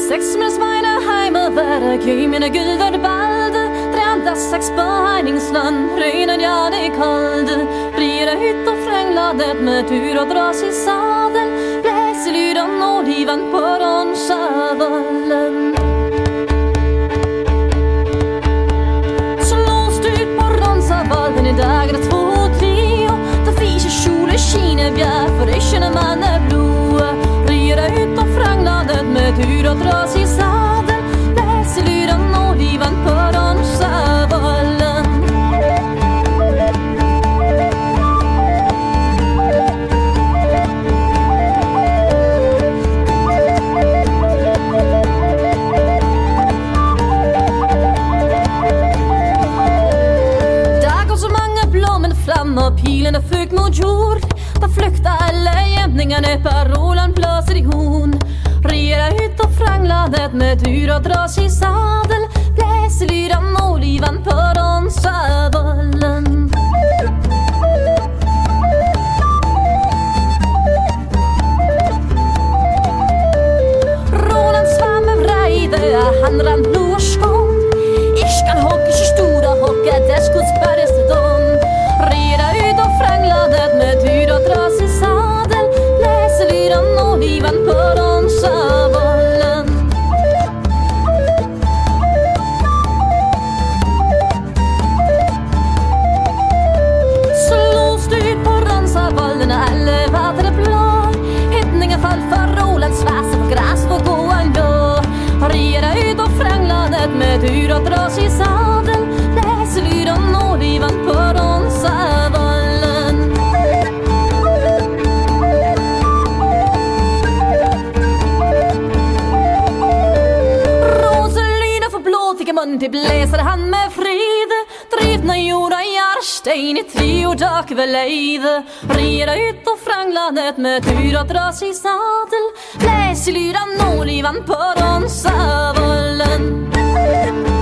600 heime var der gøymende gylder balde. Drända 6 behegningsland, regnen ja det kalde. Rira hytt och fränglade med tur och dras i sadel. Bläser lyran och livan på Ronsavallen. Slåst ut på Ronsavallen i dagar 2 och 3. Da fiser kjole skine bjär för ryschene man är blå. Rira ut och fränglade med tur och dras i sadel. Bläser lyran och livan på Ronsavallen. Och pilen är fykt mot jord. Da flykta alle jämningarna. Parolen blåser i horn. Rera ut och franglandet med tur och dras i sadel. Bläser lyran och livan på Ronsavallen. Roland svamme vreide, han rann blåskån. Irskan hockey, så stora hockey, där skuds bärjeste dom. Reda ut och franglandet med tur och dras i sadel. Bläser lyran och livan på Ronsavallen. Slåst ut på Ronsavallen och alle vattnet blå. Hittningen fall för Rolands väsen och gräs får gå ändå. Reda ut och franglandet med tur och dras i sadel. Bläser lyran och livan på Ronsavallen. Roselina för blåtiga mun till bläser han med frid. Drivna jorda i Arstein i 3 dagar väl leide. Rera ut och franglandet med tur och dras i sadel. Bläser lyran och livan på Ronsavallen.